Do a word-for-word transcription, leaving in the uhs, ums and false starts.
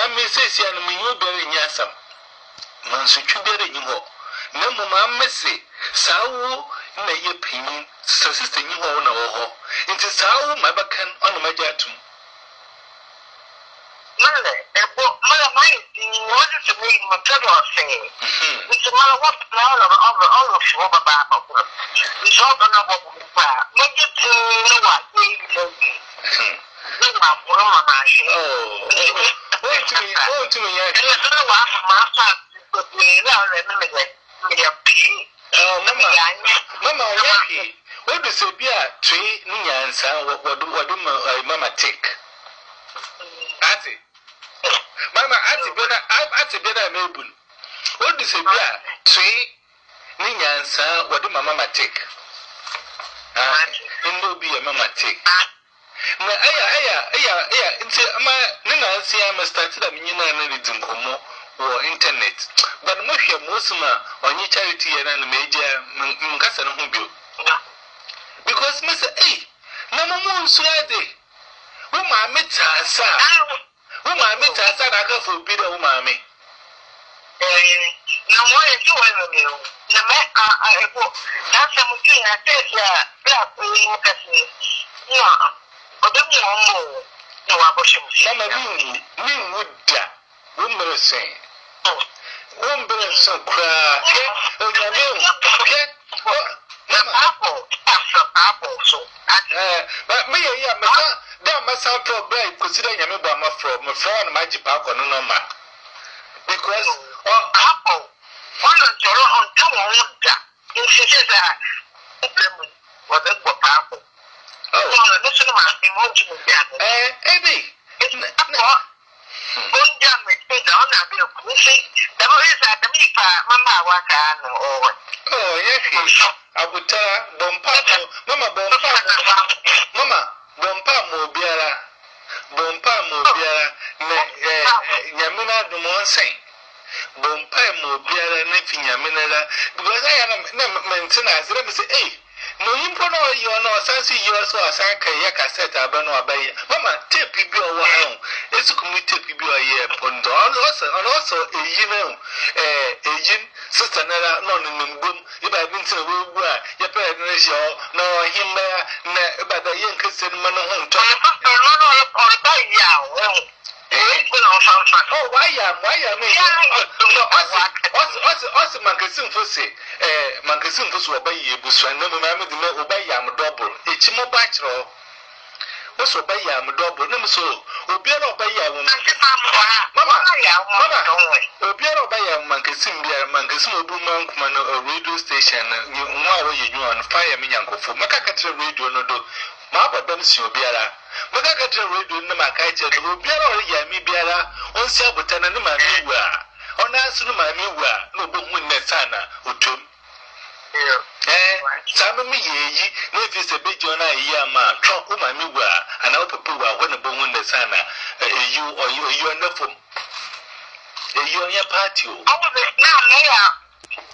me say see and me you be nyasam man so twibere nyi ho na mo ma mese sawo na ye pin so sister nyi ho na wo ho nti sawo ma bakan on ma jatum male e bo male mai ni what is the meaning of what saying it's male what all of all of all of what baba ko ni so ba na bo ba mo je tu ni wa ni lo ni ma ko ma ma shi oh oh to me oh to me yeah ni so wa ma sa ko ni la le na me me ya pi oh mama mama yaki what do say bia three ni nyansa what what mama take ati mama ati bena ati bena mebun what do say bia three ni nyansa what do mama take ah ndo bi ya mama take na aya aya aya aya nti ama ni na nsia ma start da menyina na ridin komo wo internet but mo hwe mo suma onye charity ya na na meja nkasa no ho bio because me say eh na mo mo nsuade wo ma metasa wo ma metasa na ka fo bi da wo ma me eh na mo e ti wa no meu na me a a e ko na sa mo ti na te ya bla ko ni ka si na odo mi mo na wa bo shi mo mama mi mi wuda wo mere sen wo mere sen kra ke onyame ke mama apple after apple so eh but me ya me ka da ma sa to bra consider nyame bo ma from me from na maji pa ko no no ma because oh apple on joro on to won da in se se da problem wa be go pa apple oh no so ma e mo ji mo ya eh ebi apple bonja me te da na be ko se da mo sa da mi pa mama wa ka no oh oh yes abutara bompa mama bompa mama bompa mo biara bompa mo biara ne nyamina dumo nsen bompa mo biara ne fi nyamina la because I am na mentina azra me say eh no yimpo no yo no sansi yo so asanka ya cassette aba no abaye mama tape bi o wa ho esukumu tape bi o ye pondo also also eyi na eh eyi sister na no no mbum iba bi ntina wo gu a ye pa na je no himba na iba da yen kese no no ho nto no no no o ta ya o oh why ya why ya me no os os os mankesin fose eh mankesin fose obaye ebusuan na me ma me de me obaye am double echi mo ba kiro os obaye am double na me so obiara obaye am mama mama obiara obaye am mankesin bia mankesin obu man kuma no radio station nwa wo yenyu on fire me nyankofo maka katre radio no do ma badam si obiara maka katre radio no maka che no obiara o ya mi biara on si abutana no ma mi wa ona asu no ma mi wa no bo hu ne sana otom eh sabe mi yeyi no fi se bejo na yi ama tro o ma mi wa ana o pepe wa ho ne bo hu ne sana eyu oyu oyu na fom eyu on ya party o na me ya